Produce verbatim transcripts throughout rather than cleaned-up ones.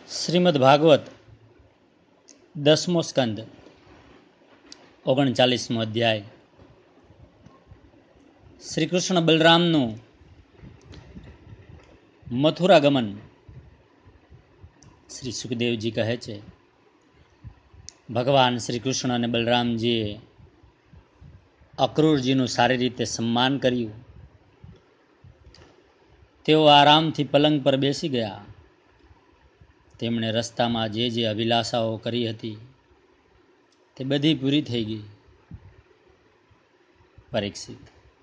શ્રીમદ ભાગવત દસમો સ્કંદ ઓગણચાલીસમો અધ્યાય. શ્રી કૃષ્ણ બલરામનું મથુરા ગમન. શ્રી સુખદેવજી કહે છે, ભગવાન શ્રી કૃષ્ણ અને બલરામજીએ અક્રૂરજીનું સારી રીતે સન્માન કર્યું. તેઓ આરામથી પલંગ પર બેસી ગયા. તેમણે રસ્તામાં જે જે અભિલાષાઓ કરી હતી તે બધી પૂરી થઈ ગઈ. પરીક્ષિત,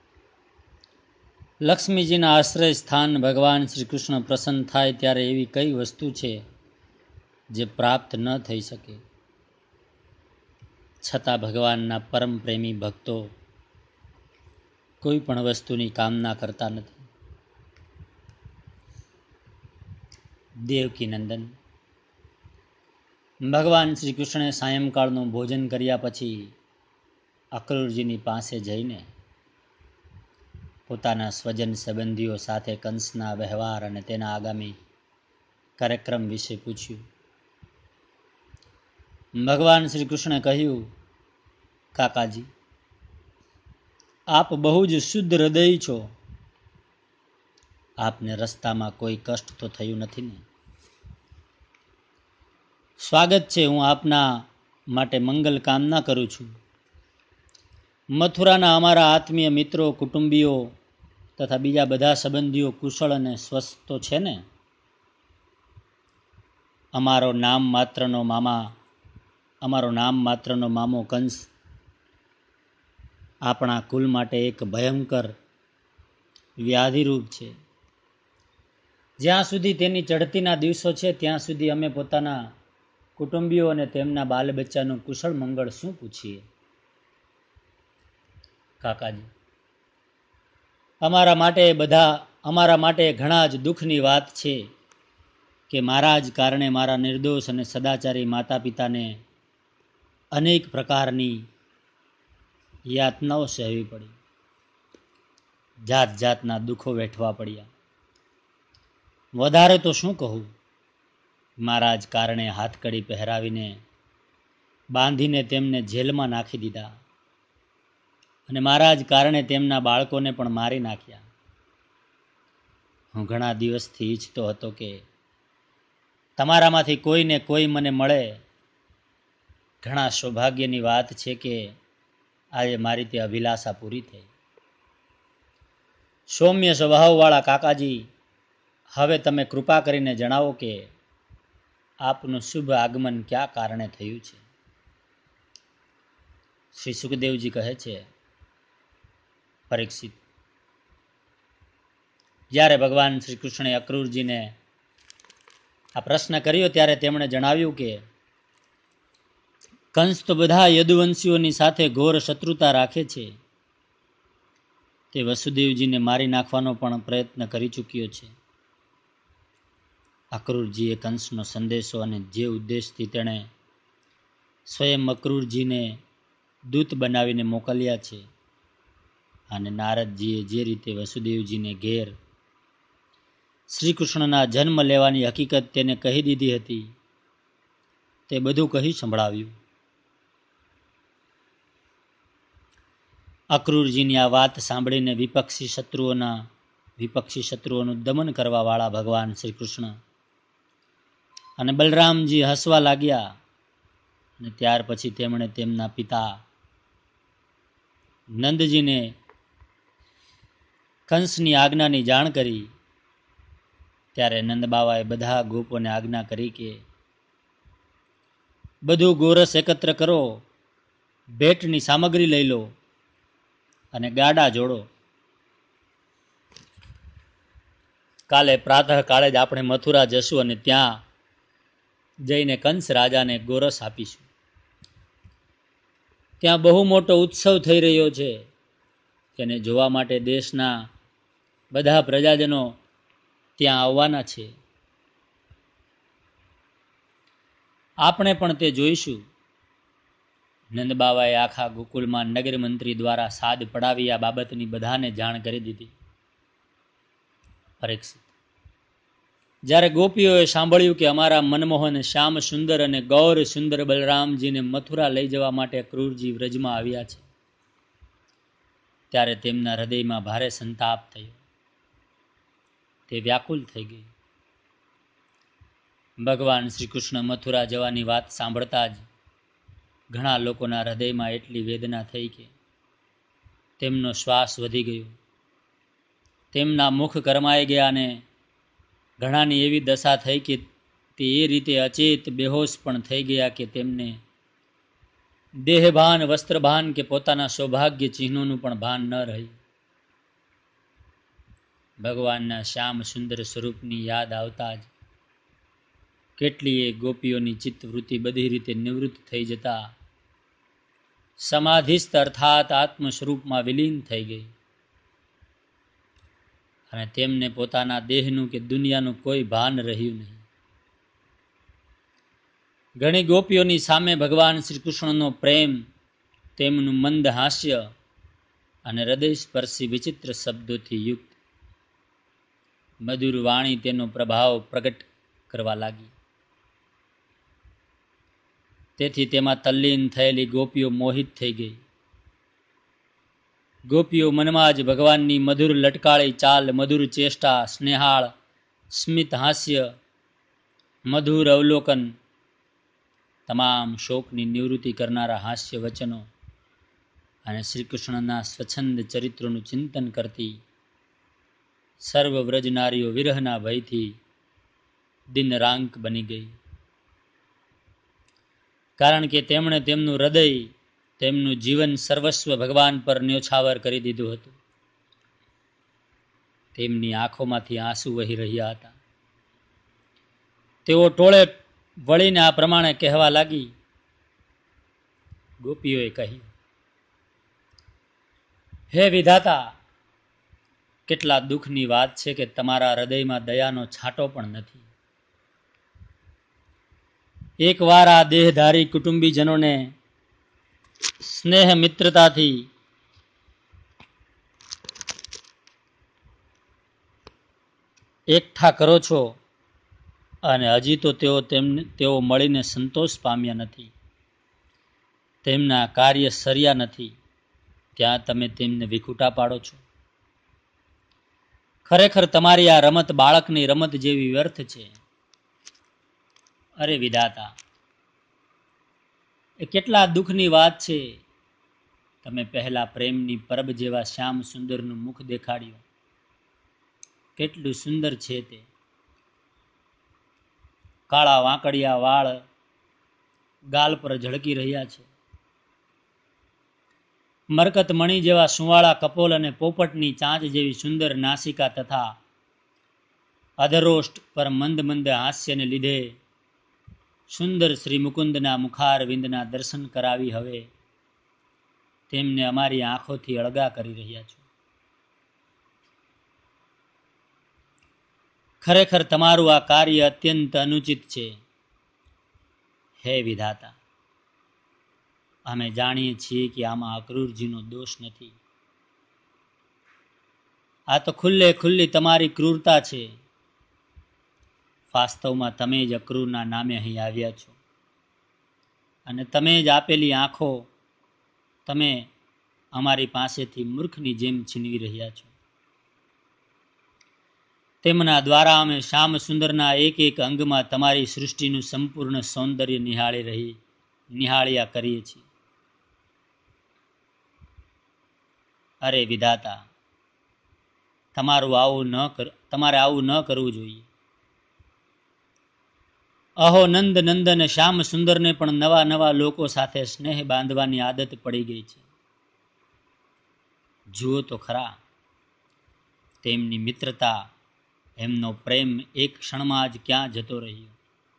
લક્ષ્મીજીના આશ્રય સ્થાન ભગવાન શ્રી કૃષ્ણ પ્રસન્ન થાય ત્યારે એવી કઈ વસ્તુ છે જે પ્રાપ્ત ન થઈ શકે? છતાં ભગવાનના પરમ પ્રેમી ભક્તો કોઈ પણ વસ્તુની કામના કરતા નથી. દેવકી નંદન, ભગવાન શ્રી કૃષ્ણે સાયંકાળનું ભોજન કર્યા પછી અક્રૂરજીની પાસે જઈને પોતાના સ્વજન સંબંધીઓ સાથે કંસના વ્યવહાર અને તેના આગામી કાર્યક્રમ વિશે પૂછ્યું. ભગવાન શ્રી કૃષ્ણે કહ્યું, કાકાજી, આપ બહુ જ શુદ્ધ હૃદય છો. આપને રસ્તામાં કોઈ કષ્ટ તો થયું નથી ને? સ્વાગત છે. હું આપના માટે મંગલ કામના કરું છું. મથુરાના અમારા આત્મીય મિત્રો, કુટુંબીઓ તથા બીજા બધા સંબંધીઓ કુશળ અને સ્વસ્થ તો છે ને? અમારો નામ માત્રનો મામા અમારો નામ માત્રનો મામો કંસ આપણા કુલ માટે એક ભયંકર વ્યાધિરૂપ છે. જ્યાં સુધી તેની ચડતીના દિવસો છે ત્યાં સુધી અમે પોતાના કુટુંબીઓ અને તેમના બાલ બચ્ચાનું કુશળ મંગળ શું પૂછીએ? કાકાજી, અમારા માટે બધા અમારા માટે ઘણા જ દુઃખની વાત છે કે મારા જ કારણે મારા નિર્દોષ અને સદાચારી માતા પિતાને અનેક પ્રકારની યાતનાઓ સહેવી પડી, જાત જાતના દુઃખો વેઠવા પડ્યા. વધારે તો શું કહું, મારા જ કારણે હાથકડી પહેરાવીને બાંધીને તેમને જેલમાં નાખી દીધા અને મારા જ કારણે તેમના બાળકોને પણ મારી નાખ્યા. હું ઘણા દિવસથી ઈચ્છતો હતો કે તમારામાંથી કોઈને કોઈ મને મળે. ઘણા સૌભાગ્યની વાત છે કે આજે મારી તે અભિલાષા પૂરી થઈ. સૌમ્ય સ્વભાવવાળા કાકાજી, હવે તમે કૃપા કરીને જણાવો કે આપનું શુભ આગમન કયા કારણે થયું છે? શ્રી સુખદેવજી કહે છે, પરીક્ષિત, જ્યારે ભગવાન શ્રી કૃષ્ણે અક્રૂરજીને આ પ્રશ્ન કર્યો ત્યારે તેમણે જણાવ્યું કે કંસ તો બધા યદુવંશીઓની સાથે ઘોર શત્રુતા રાખે છે. તે વસુદેવજીને મારી નાખવાનો પણ પ્રયત્ન કરી ચૂક્યો છે. અક્રૂરજીએ કંસનો સંદેશો અને જે ઉદ્દેશથી તેણે સ્વયં અક્રૂરજીને દૂત બનાવીને મોકલ્યા છે અને નારદજીએ જે રીતે વસુદેવજીને ઘેર શ્રી કૃષ્ણના જન્મ લેવાની હકીકત તેને કહી દીધી હતી તે બધું કહી સંભળાવ્યું. અક્રૂરજીની આ વાત સાંભળીને વિપક્ષી શત્રુઓના વિપક્ષી શત્રુઓનું દમન કરવા વાળા ભગવાન શ્રી કૃષ્ણ અને બલરામજી હસવા લાગ્યા અને ત્યાર પછી તેમણે તેમના પિતા નંદજીને કંસની આજ્ઞાની જાણ કરી. ત્યારે નંદબાવાએ બધા ગોપોને આજ્ઞા કરી કે બધું ગોરસ એકત્ર કરો, ભેટની સામગ્રી લઈ લો અને ગાડા જોડો. કાલે પ્રાતઃ કાળે જ આપણે મથુરા જશું અને ત્યાં જઈને કંસ રાજાને ગોરસ આપીશું. ત્યાં બહુ મોટો ઉત્સવ થઈ રહ્યો છે. તેને જોવા માટે દેશના બધા પ્રજાજનો ત્યાં આવવાના છે. આપણે પણ તે જોઈશું. નંદબાવાએ આખા ગોકુલમાં નગર મંત્રી દ્વારા સાદ પડાવી આ બાબતની બધાને જાણ કરી દીધી. પરીક્ષિત, જ્યારે ગોપીઓએ સાંભળ્યું કે અમારા મનમોહન શ્યામ સુંદર અને ગૌર સુંદર બલરામજીને મથુરા લઈ જવા માટે ક્રૂરજી વ્રજમાં આવ્યા છે, ત્યારે તેમના હૃદયમાં ભારે સંતાપ થયો. તે વ્યાકુલ થઈ ગઈ. ભગવાન શ્રી કૃષ્ણ મથુરા જવાની વાત સાંભળતા જ ઘણા લોકોના હૃદયમાં એટલી વેદના થઈ કે તેમનો શ્વાસ વધી ગયો, તેમના મુખ કરમાઈ ગયા અને ઘણાની એવી દશા થઈ કે તે એ રીતે અચેત બેહોશ પણ થઈ ગયા કે તેમને દેહભાન, વસ્ત્રભાન કે પોતાના સૌભાગ્ય ચિહ્નોનું પણ ભાન ન રહ્યું. ભગવાનના શ્યામ સુંદર સ્વરૂપની યાદ આવતા જ કેટલીય ગોપીઓની ચિત્તવૃત્તિ બધી રીતે નિવૃત્ત થઈ જતા સમાધિસ્થ અર્થાત આત્મ સ્વરૂપમાં વિલીન થઈ ગઈ અને તેમને પોતાના દેહનું કે દુનિયાનું કોઈ ભાન રહ્યું નહીં. ઘણી ગોપીઓની સામે ભગવાન શ્રી કૃષ્ણનો પ્રેમ, તેમનું મંદ હાસ્ય અને હૃદયસ્પર્શી વિચિત્ર શબ્દોથી યુક્ત મધુર વાણી તેનો પ્રભાવ પ્રગટ કરવા લાગી. તેથી તેમાં તલ્લીન થયેલી ગોપીઓ મોહિત થઈ ગઈ. ગોપીઓ મનમાં જ ભગવાનની મધુર લટકાળી ચાલ, મધુર ચેષ્ટા, સ્નેહાળ સ્મિત હાસ્ય, મધુર અવલોકન, તમામ શોકની નિવૃત્તિ કરનારા હાસ્ય વચનો અને શ્રી કૃષ્ણના સ્વચ્છંદ ચરિત્રોનું ચિંતન કરતી સર્વ વ્રજનારીઓ વિરહના ભયથી દિનરાંક બની ગઈ. કારણ કે તેમણે તેમનું હૃદય, તેમનું જીવન સર્વસ્વ ભગવાન પર ન્યોછાવર કરી દીધું હતું. તેમની આંખોમાંથી આંસુ વહી રહ્યા હતા. તેઓ ટોળે વળીને આ પ્રમાણે કહેવા લાગી. ગોપીઓએ કહ્યું, હે વિધાતા, કેટલા દુઃખની વાત છે કે તમારા હૃદયમાં દયાનો છાંટો પણ નથી. એકવાર આ દેહધારી કુટુંબીજનોને સ્નેહ મિત્રતાથી એકઠા કરો છો અને હજી તો તેઓ તેમને તેઓ મળીને સંતોષ પામ્યા નથી, તેમના કાર્ય સર્યા નથી, ત્યાં તમે તેમને વિખૂટા પાડો છો. ખરેખર તમારી આ રમત બાળકની રમત જેવી વ્યર્થ છે. અરે વિધાતા, એ કેટલા દુઃખની વાત છે. તમે પહેલા પ્રેમની પરબ જેવા શ્યામ સુંદરનું મુખ દેખાડ્યું. કેટલું સુંદર છે તે. કાળા વાંકડિયા વાળ ગાલ પર ઝળકી રહ્યા છે. મરકત મણી જેવા સુંવાળા કપોલ અને પોપટની ચાંચ જેવી સુંદર નાસિકા તથા અધરોષ્ટ પર મંદ મંદ હાસ્યને લીધે સુંદર શ્રી મુકુંદના મુખારવિંદના દર્શન કરાવી હવે તેમને અમારી આંખોથી અળગા કરી રહ્યા છો. ખરેખર તમારું આ કાર્ય અત્યંત અનુચિત છે. હે વિધાતા, અમે જાણીએ છીએ કે આમાં અક્રૂરજીનો દોષ નથી. આ તો ખુલ્લે ખુલ્લી તમારી ક્રૂરતા છે. વાસ્તવમાં તમે જ અક્રૂરના નામે અહીં આવ્યા છો અને તમે જ આપેલી આંખો તમે અમારી પાસેથી મૂર્ખની જેમ છીનવી રહ્યા છો. તેમના દ્વારા અમે શ્યામ સુંદરના એક એક અંગમાં તમારી સૃષ્ટિનું સંપૂર્ણ સૌંદર્ય નિહાળી રહી નિહાળ્યા કરીએ છીએ. અરે વિધાતા, તમારું આવું ન કર તમારે આવું ન કરવું જોઈએ. અહો નંદ નંદન શ્યામ સુંદરને પણ નવા નવા લોકો સાથે સ્નેહ બાંધવાની આદત પડી ગઈ છે. જુઓ તો ખરા, તેમની મિત્રતા, એમનો પ્રેમ એક ક્ષણમાં જ ક્યાં જતો રહ્યો.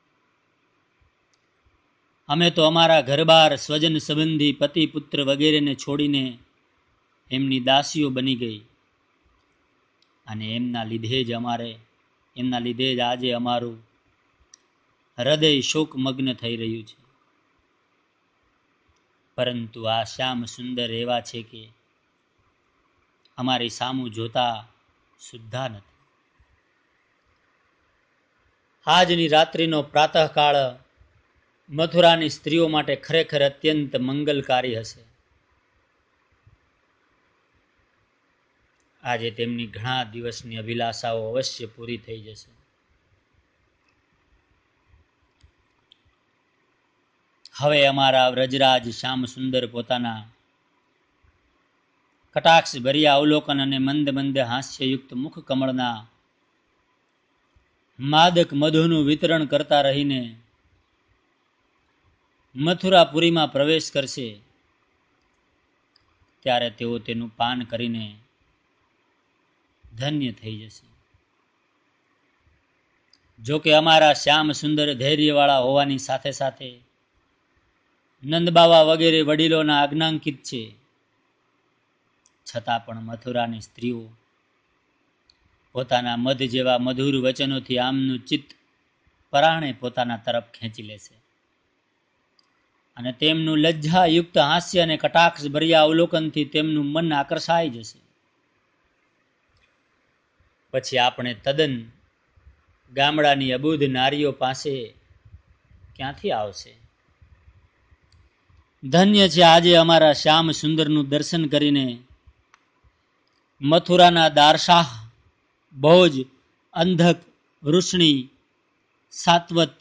અમે તો અમારા ઘરબાર, સ્વજન સંબંધી, પતિ પુત્ર વગેરેને છોડીને એમની દાસીઓ બની ગઈ અને એમના લીધે જ અમારે એમના લીધે જ આજે અમારું હૃદય શોકમગ્ન થઈ રહ્યું છે. પરંતુ આ શ્યામ સુંદર એવા છે કે અમારી સામું જોતા સુદ્ધા નથી. આજની રાત્રિનો પ્રાતઃકાળ મથુરાની સ્ત્રીઓ માટે ખરેખર અત્યંત મંગલકારી હશે. આજે તેમની ઘણા દિવસની અભિલાષાઓ અવશ્ય પૂરી થઈ જશે. હવે અમારા વ્રજરાજ શ્યામ સુંદર પોતાના કટાક્ષ ભર્યા અવલોકન અને મંદ મંદ હાસ્યયુક્ત મુખ કમળના માદક મધુનું વિતરણ કરતા રહીને મથુરાપુરીમાં પ્રવેશ કરશે. ત્યારે તેઓ તેનું પાન કરીને ધન્ય થઈ જશે. જો કે અમારા શ્યામ સુંદર ધૈર્યવાળા હોવાની સાથે સાથે નંદબાવા વગેરે વડીલોના આજ્ઞાંકિત છે, છતાં પણ મથુરાની સ્ત્રીઓ પોતાના મધ જેવા મધુર વચનોથી આમનું ચિત્ત પરાણે પોતાના તરફ ખેંચી લેશે અને તેમનું લજ્જાયુક્ત હાસ્ય અને કટાક્ષ ભર્યા અવલોકનથી તેમનું મન આકર્ષાઈ જશે. પછી આપણે તદ્દન ગામડાની અબુધ નારીઓ પાસે ક્યાંથી આવશે? ધન્ય છે આજે અમારા શ્યામ સુંદરનું દર્શન કરીને મથુરાના દારશાહ, ભોજ, અંધક, વૃષ્ણી, સાત્વત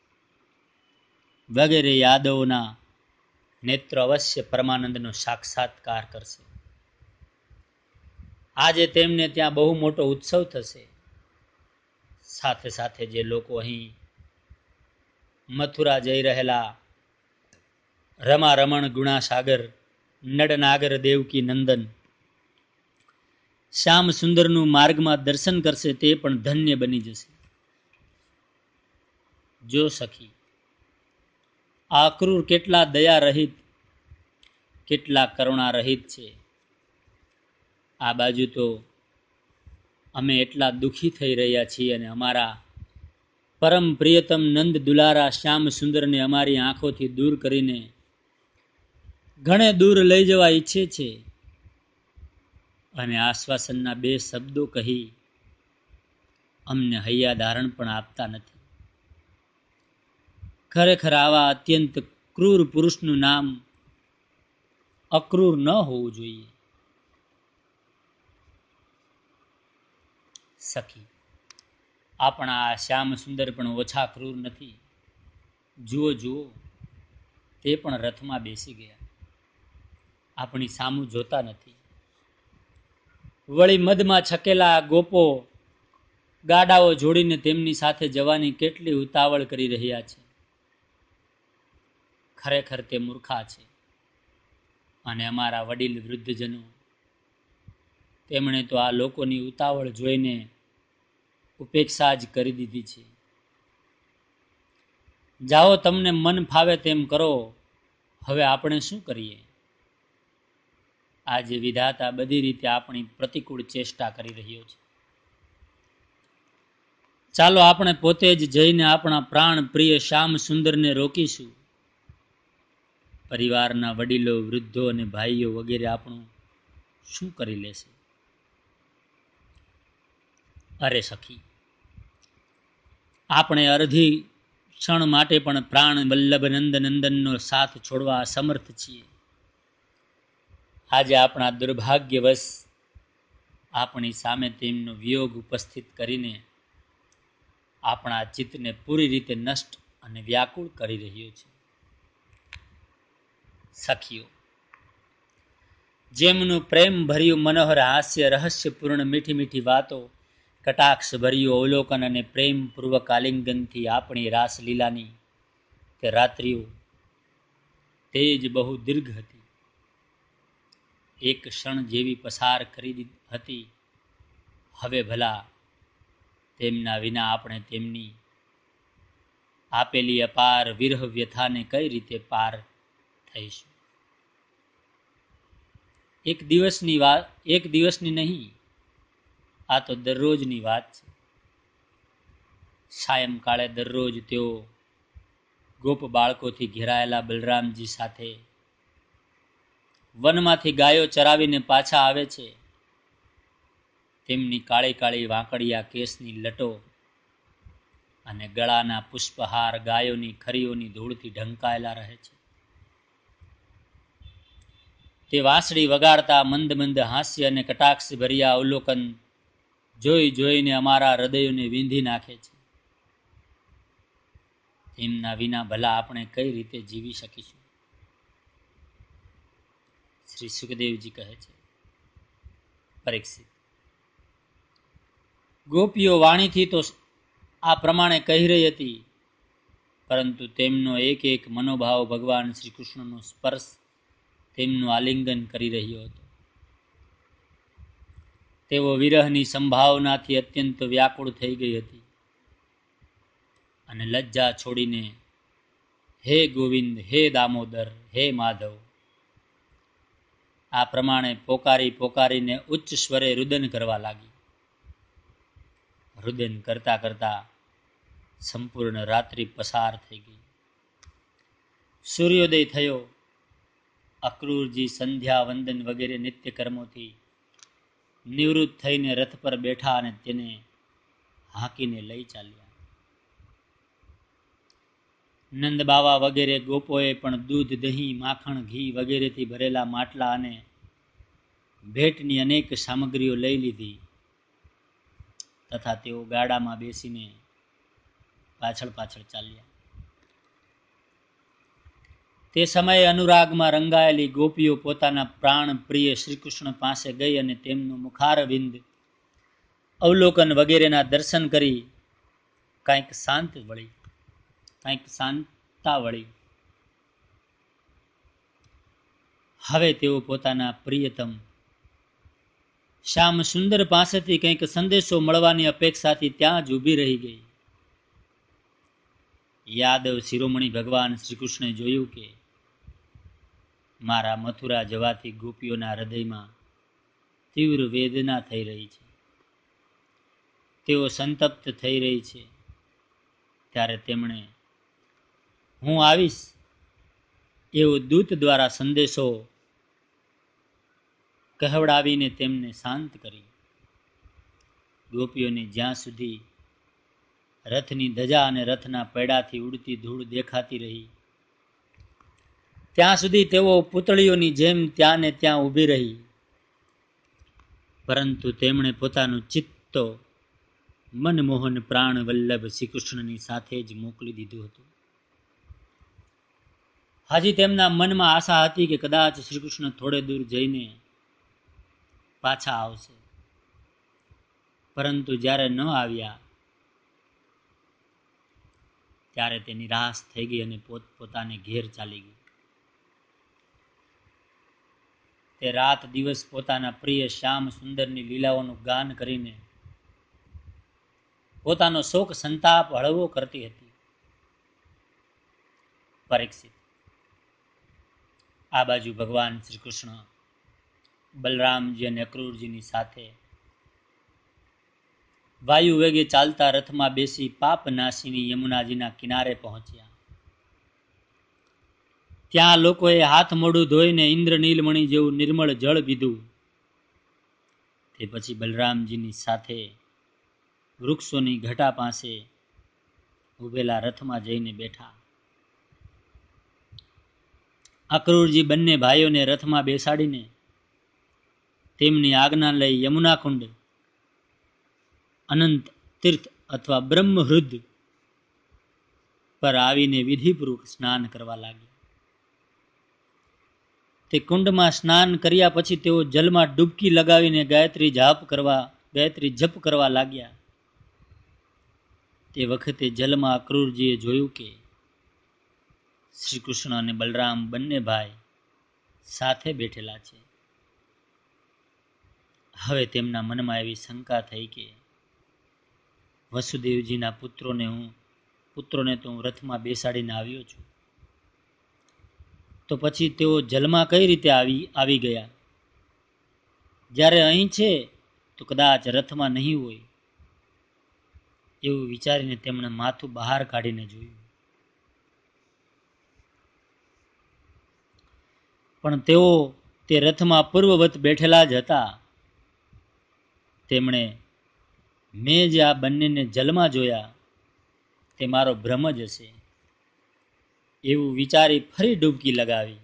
વગેરે યાદવોના નેત્રો અવશ્ય પરમાનંદનો સાક્ષાત્કાર કરશે. આજે તેમને ત્યાં બહુ મોટો ઉત્સવ થશે. સાથે સાથે જે લોકો અહીં મથુરા જઈ રહેલા રમા રમણ ગુણાસાગર, નડનાગર દેવકી નંદન શ્યામ સુંદરનું માર્ગમાં દર્શન કરશે તે પણ ધન્ય બની જશે. જો સખી, આ અક્રૂર કેટલા દયા રહિત, કેટલા કરુણા રહિત છે. આ બાજુ તો અમે એટલા દુઃખી થઈ રહ્યા છીએ અને અમારા પરમ પ્રિયતમ નંદ દુલારા શ્યામ સુંદરને અમારી આંખોથી દૂર કરીને ઘણે દૂર લઈ જવા ઈચ્છે છે અને આશ્વાસનના બે શબ્દો કહી અમને હૈયા ધારણ પણ આપતા નથી. ખરેખર આવા અત્યંત ક્રૂર પુરુષનું નામ અક્રૂર ન હોવું જોઈએ. સખી, આપણા શ્યામ સુંદર પણ ઓછા ક્રૂર નથી. જુઓ જુઓ, તે પણ રથમાં બેસી ગયા, આપણી સામું જોતા નથી. વળી મધમાં છકેલા ગોપો ગાડાઓ જોડીને તેમની સાથે જવાની કેટલી ઉતાવળ કરી રહ્યા છે. ખરેખર તે મૂર્ખા છે અને અમારા વડીલ વૃદ્ધજનો તેમણે તો આ લોકોની ઉતાવળ જોઈને ઉપેક્ષા જ કરી દીધી છે. જાઓ, તમને મન ફાવે તેમ કરો, હવે આપણે શું કરીએ? આજે વિધાતા બધી રીતે આપણી પ્રતિકૂળ ચેષ્ટા કરી રહ્યો છે. ચાલો આપણે પોતે જ જઈને આપણા પ્રાણ પ્રિય શ્યામ સુંદરને રોકીશું. પરિવારના વડીલો, વૃદ્ધો અને ભાઈઓ વગેરે આપણું શું કરી લેશે? અરે સખી, આપણે અડધી ક્ષણ માટે પણ પ્રાણ વલ્લભ નંદ નંદનનો સાથ છોડવા અસમર્થ છીએ. આજે આપણા દુર્ભાગ્યવશ આપણી સામે તેમનો વિયોગ ઉપસ્થિત કરીને આપણા ચિત્તને પૂરી રીતે નષ્ટ અને વ્યાકુળ કરી રહ્યો છે. સખીઓ, જેમનું પ્રેમ ભર્યું મનોહર હાસ્ય, રહસ્યપૂર્ણ મીઠી મીઠી વાતો, કટાક્ષ ભર્યું અવલોકન અને પ્રેમપૂર્વક આલિંગનથી આપણી રાસલીલાની તે રાત્રિઓ તે જ બહુ દીર્ઘ હતી. એક ક્ષણ જેવી પસાર કરી હતી, હવે ભલા તેમના વિના આપણે તેમની આપેલી અપાર વિરહ વ્યથાને કઈ રીતે પાર થઈશું? એક દિવસની વાત, એક દિવસની નહીં, આ તો દરરોજની વાત છે. સાયંકાળે દરરોજ તેઓ ગોપ બાળકોથી ઘેરાયેલા બલરામજી સાથે વનમાંથી ગાયો ચરાવીને પાછા આવે છે. તેમની કાળી કાળી વાંકડિયા કેસની લટો અને ગળાના પુષ્પહાર ગાયોની ખરીઓની ધૂળથી ઢંકાયેલા રહે છે. તે વાંસળી વગાડતા મંદ મંદ હાસ્ય અને કટાક્ષ ભર્યા અવલોકન જોઈ જોઈને અમારા હૃદયોને વીંધી નાખે છે. તેમના વિના ભલા આપણે કઈ રીતે જીવી શકીશું? શ્રી સુખદેવજી કહે છે, પરીક્ષિત, ગોપીઓ વાણીથી તો આ પ્રમાણે કહી રહી હતી, પરંતુ તેમનો એક એક મનોભાવ ભગવાન શ્રી કૃષ્ણનો સ્પર્શ તેમનું આલિંગન કરી રહ્યો હતો. તેઓ વિરહની સંભાવનાથી અત્યંત વ્યાકુળ થઈ ગઈ હતી અને લજ્જા છોડીને હે ગોવિંદ, હે દામોદર, હે માધવ આ પ્રમાણે પોકારી પોકારીને ઉચ્ચ સ્વરે રુદન કરવા લાગી. રુદન કરતા કરતા સંપૂર્ણ રાત્રિ પસાર થઈ ગઈ. સૂર્યોદય થયો. અક્રૂરજી સંધ્યા વંદન વગેરે નિત્ય કર્મોથી નિવૃત્ત થઈને રથ પર બેઠા અને તેને હાંકીને લઈ ચાલ્યા. નંદ બાવા વગેરે ગોપોએ પણ દૂધ, દહીં, માખણ, ઘી વગેરેથી ભરેલા માટલા અને ભેટની અનેક સામગ્રીઓ લઈ લીધી તથા તેઓ ગાડામાં બેસીને પાછળ પાછળ ચાલ્યા. તે સમયે અનુરાગમાં રંગાયેલી ગોપીઓ પોતાના પ્રાણ પ્રિય શ્રીકૃષ્ણ પાસે ગઈ અને તેમનું મુખારવિંદ અવલોકન વગેરેના દર્શન કરી કંઈક શાંત વળી કંઈક શાંતા વળી. હવે તેઓ પોતાના પ્રિયતમ શ્યામ સુંદર પાસેથી કંઈક સંદેશો મળવાની અપેક્ષાથી ત્યાં જ ઊભી રહી ગઈ. યાદવ શિરોમણી ભગવાન શ્રી કૃષ્ણે જોયું કે મારા મથુરા જવાથી ગોપીઓના હૃદયમાં તીવ્ર વેદના થઈ રહી છે, તેઓ સંતપ્ત થઈ રહી છે. ત્યારે તેમણે હું આવીશ એવો દૂત દ્વારા સંદેશો કહેવડાવીને તેમને શાંત કરી. ગોપીઓને જ્યાં સુધી રથની ધજા અને રથના પૈડાથી ઉડતી ધૂળ દેખાતી રહી ત્યાં સુધી તેઓ પૂતળીઓની જેમ ત્યાં ને ત્યાં ઊભી રહી. પરંતુ તેમણે પોતાનું ચિત્ત મનમોહન પ્રાણ વલ્લભ શ્રી કૃષ્ણની સાથે જ મોકલી દીધું હતું. હજી તેમના મનમાં આશા હતી કે કદાચ શ્રી કૃષ્ણ થોડે દૂર જઈને પાછા આવશે, પરંતુ જ્યારે ન આવ્યા ત્યારે તે નિરાશ થઈ ગઈ અને પોત પોતાને ઘેર ચાલી ગઈ. તે રાત દિવસ પોતાના પ્રિય શ્યામ સુંદરની લીલાઓનું ગાન કરીને પોતાનો શોક સંતાપ હળવો કરતી હતી. પરીક્ષિત, આ બાજુ ભગવાન શ્રી કૃષ્ણ બલરામજી અને અક્રૂરજીની સાથે વાયુ વેગે ચાલતા રથમાં બેસી પાપ નાશીની યમુનાજીના કિનારે પહોંચ્યા. ત્યાં લોકોએ હાથ મોઢું ધોઈને ઇન્દ્ર નીલમણી જેવું નિર્મળ જળ પીધું. તે પછી બલરામજીની સાથે વૃક્ષોની ઘટા પાસે ઉભેલા રથમાં જઈને બેઠા. અક્રૂરજી બંને ભાઈઓને રથમાં બેસાડીને તેમની આજ્ઞા લઈ યમુના કુંડ, અનંત તીર્થ અથવા બ્રહ્મહૃદ પર આવીને વિધિપૂર્વક સ્નાન કરવા લાગ્યા. તે કુંડમાં સ્નાન કર્યા પછી તેઓ જલમાં ડૂબકી લગાવીને ગાયત્રી જાપ કરવા ગાયત્રી જપ કરવા લાગ્યા. તે વખતે જલમાં અક્રૂરજીએ જોયું કે શ્રી કૃષ્ણ અને બલરામ બંને ભાઈ સાથે બેઠેલા છે. હવે તેમના મનમાં એવી શંકા થઈ કે વસુદેવજીના પુત્રોને હું પુત્રોને તો હું રથમાં બેસાડીને આવ્યો છું, તો પછી તેઓ જલમાં કઈ રીતે આવી આવી ગયા? જ્યારે અહીં છે તો કદાચ રથમાં નહીં હોય. એવું વિચારીને તેમણે માથું બહાર કાઢીને જોયું, પણ તેઓ તે રથમાં પૂર્વવત બેઠેલા જ હતા. તેમણે મેં જે આ બંનેને જલમાં જોયા તે મારો ભ્રમ જ હશે એવું વિચારી ફરી ડૂબકી લગાવી.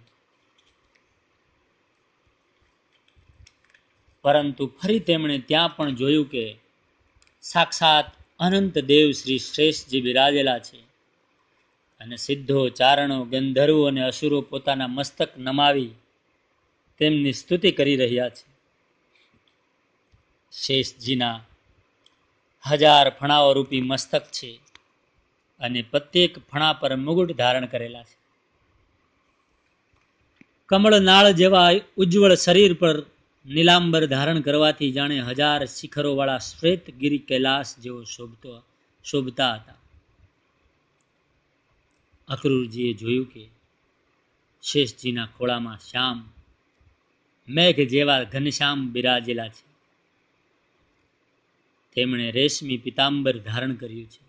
પરંતુ ફરી તેમણે ત્યાં પણ જોયું કે સાક્ષાત અનંત દેવ શ્રી શ્રેષ્ઠજી બિરાજેલા છે અને સિદ્ધો, ચારણો, ગંધર્વો અને અસુરો પોતાના મસ્તક નમાવી તેમની સ્તુતિ કરી રહ્યા છે. શેષજીના હજાર ફણાઓ રૂપી મસ્તક છે અને પ્રત્યેક ફણા પર મુગુટ ધારણ કરેલા છે. કમળનાળ જેવા ઉજ્જવળ શરીર પર નીલાંબર ધારણ કરવાથી જાણે હજાર શિખરો વાળા શ્વેત ગિરી કૈલાસ જેવો શોભતો શોભતા હતા. અક્રૂરજીએ જોયું કે શેષજીના ખોળામાં શ્યામ મેઘ જેવા ઘનશ્યામ બિરાજેલા છે. તેમણે રેશમી પિતાંબર ધારણ કર્યું છે.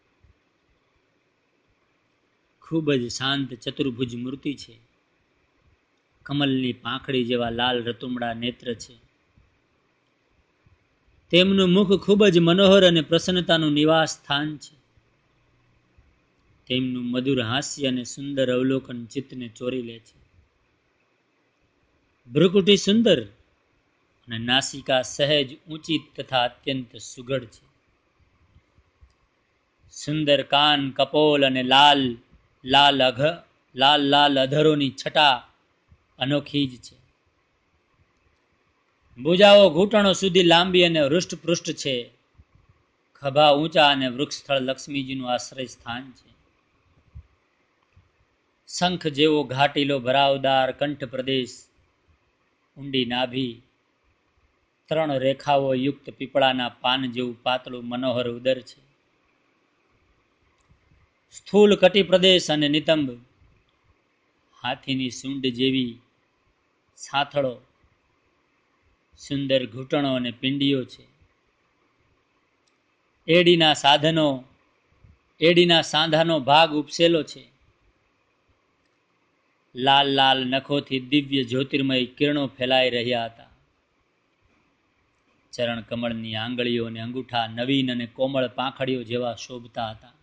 ખૂબ જ શાંત ચતુર્ભુજ મૂર્તિ છે. કમલની પાંખડી જેવા લાલ રતુમડા નેત્ર છે. તેમનું મુખ ખૂબ જ મનોહર અને પ્રસન્નતાનું નિવાસ સ્થાન છે. તેમનું મધુર હાસ્ય અને સુંદર અવલોકન ચિત્તને ચોરી લે છે. ભ્રુકુટી સુંદર અને નાસિકા સહેજ ઊંચી તથા અત્યંત સુઘડ છે. સુંદર કાન, કપોલ અને લાલ લાલ અઘ લાલ લાલ અધરોની છટા અનોખી જ છે. ભુજાઓ ઘૂંટણો સુધી લાંબી અને હૃષ્ટપૃષ્ઠ છે. ખભા ઊંચા અને વૃક્ષસ્થળ લક્ષ્મીજીનું આશ્રય સ્થાન છે. શંખ જેવો ઘાટીલો ભરાવદાર કંઠ પ્રદેશ, ઊંડી નાભી, ત્રણ રેખાઓ યુક્ત પીપળાના પાન જેવું પાતળું મનોહર ઉદર છે. સ્થૂલ કટી પ્રદેશ અને નિતંબ, હાથીની સૂંઢ જેવી સાથળો, સુંદર ઘૂંટણો અને પિંડીઓ છે. એડીના સાધનો એડીના સાંધાનો ભાગ ઉપસેલો છે. લાલ લાલ નખોથી દિવ્ય જ્યોતિર્મય કિરણો ફેલાઈ રહ્યા હતા. ચરણ કમળની આંગળીઓ અને અંગૂઠા નવીન અને કોમળ પાંખડીઓ જેવા શોભતા હતા.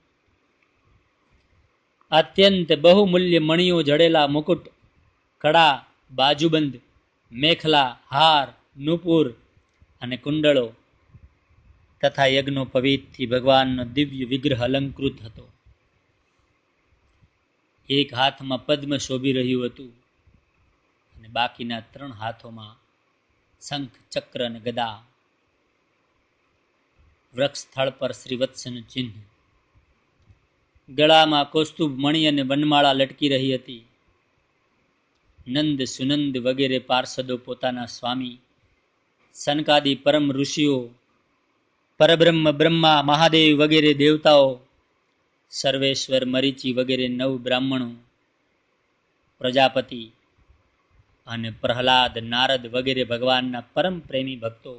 અત્યંત બહુમૂલ્ય મણીઓ જડેલા મુકુટ, કડા, બાજુબંધ, મેખલા, હાર, નુપુર અને કુંડળો તથા યજ્ઞોપવીતથી ભગવાનનો દિવ્ય વિગ્રહ અલંકૃત હતો. એક હાથમાં પદ્મ શોભી રહ્યું હતું અને બાકીના ત્રણ હાથોમાં શંખ, ચક્ર અને ગદા. વૃક્ષ સ્થળ પર શ્રીવત્સનું ચિહ્ન, ગળામાં કૌસ્તુભ મણિ અને વનમાળા લટકી રહી હતી. નંદ, સુનંદ વગેરે પાર્ષદો પોતાના સ્વામી સનકાદી પરમ ઋષિઓ, પરબ્રહ્મ બ્રહ્મા, મહાદેવ વગેરે દેવતાઓ, સર્વેશ્વર, મરીચી વગેરે નવ બ્રાહ્મણો, પ્રજાપતિ અને પ્રહલાદ, નારદ વગેરે ભગવાનના પરમ પ્રેમી ભક્તો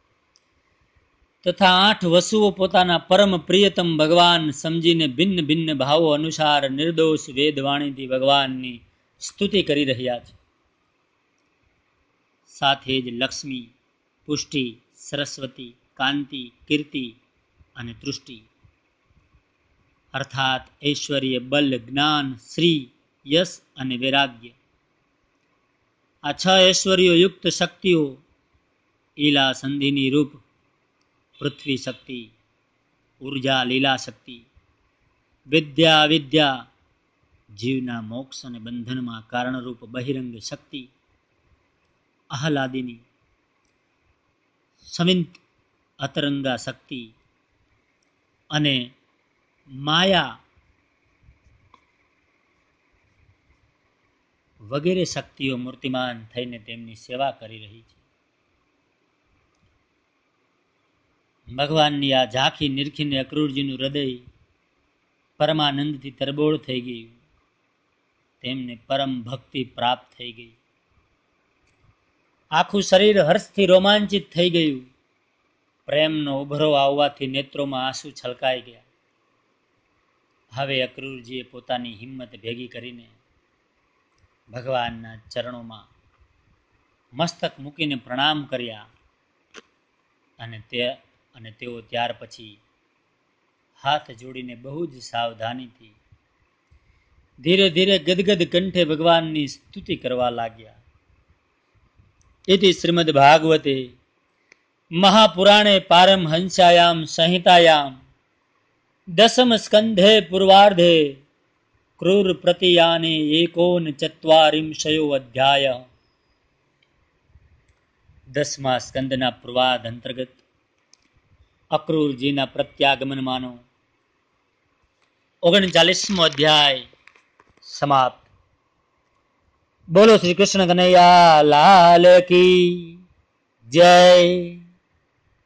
તથા આઠ વસુઓ પોતાના પરમ પ્રિયતમ ભગવાન સમજીને ભિન્ન ભિન્ન ભાવો અનુસાર નિર્દોષ વેદવાણીથી ભગવાનની સ્તુતિ કરી રહ્યા છે. સાથે જ લક્ષ્મી, પુષ્ટિ, સરસ્વતી, કાંતિ, કીર્તિ અને તૃષ્ટિ અર્થાત ઐશ્વર્ય, બલ, જ્ઞાન, શ્રી, યશ અને વૈરાગ્ય, આ છ ઐશ્વર્યો યુક્ત શક્તિઓ ઈલા સંધિની રૂપ પૃથ્વી શક્તિ, ઉર્જા લીલા શક્તિ, વિદ્યા વિદ્યા જીવના મોક્ષ અને બંધનમાં કારણરૂપ બહિરંગ શક્તિ, આહલાદિની સમિંત અતરંગા શક્તિ અને માયા વગેરે શક્તિઓ મૂર્તિમાન થઈને તેમની સેવા કરી રહી છે. ભગવાનની આ ઝાંખી નિરખીને અક્રૂરજીનું હૃદય પરમાનંદથી તરબોળ થઈ ગયું. તેમને પરમ ભક્તિ પ્રાપ્ત થઈ ગઈ. આખું શરીર હર્ષથી રોમાંચિત થઈ ગયું. પ્રેમનો ઉભરો આવવાથી નેત્રોમાં આંસુ છલકાઈ ગયા. હવે અક્રૂરજીએ પોતાની હિંમત ભેગી કરીને ભગવાનના ચરણોમાં મસ્તક મૂકીને પ્રણામ કર્યા અને તે અને તેઓ ત્યાર પછી હાથ જોડીને બહુ જ સાવધાનીથી ધીરે ધીરે ગદગદ કંઠે ભગવાનની સ્તુતિ કરવા લાગ્યા. इति श्रीमद् भागवते महापुराणे पारमहंस्यायां संहितायां दशम स्कंधे पूर्वार्धे क्रूर प्रतियाने एकोन चत्वारिंशयो अध्याय. दसमा स्कंदना पूर्वार्ध अंतर्गत અક્રૂરજીના પ્રત્યાગમનમાંનો ઓગણચાલીસમો અધ્યાય સમાપ્ત. બોલો શ્રી કૃષ્ણ કનૈયા લાલ કી જય.